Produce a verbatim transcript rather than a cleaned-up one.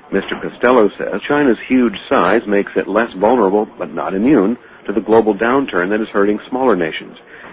Mister Costello says China's huge size makes it less vulnerable, but not immune, to the global downturn that is hurting smaller nations.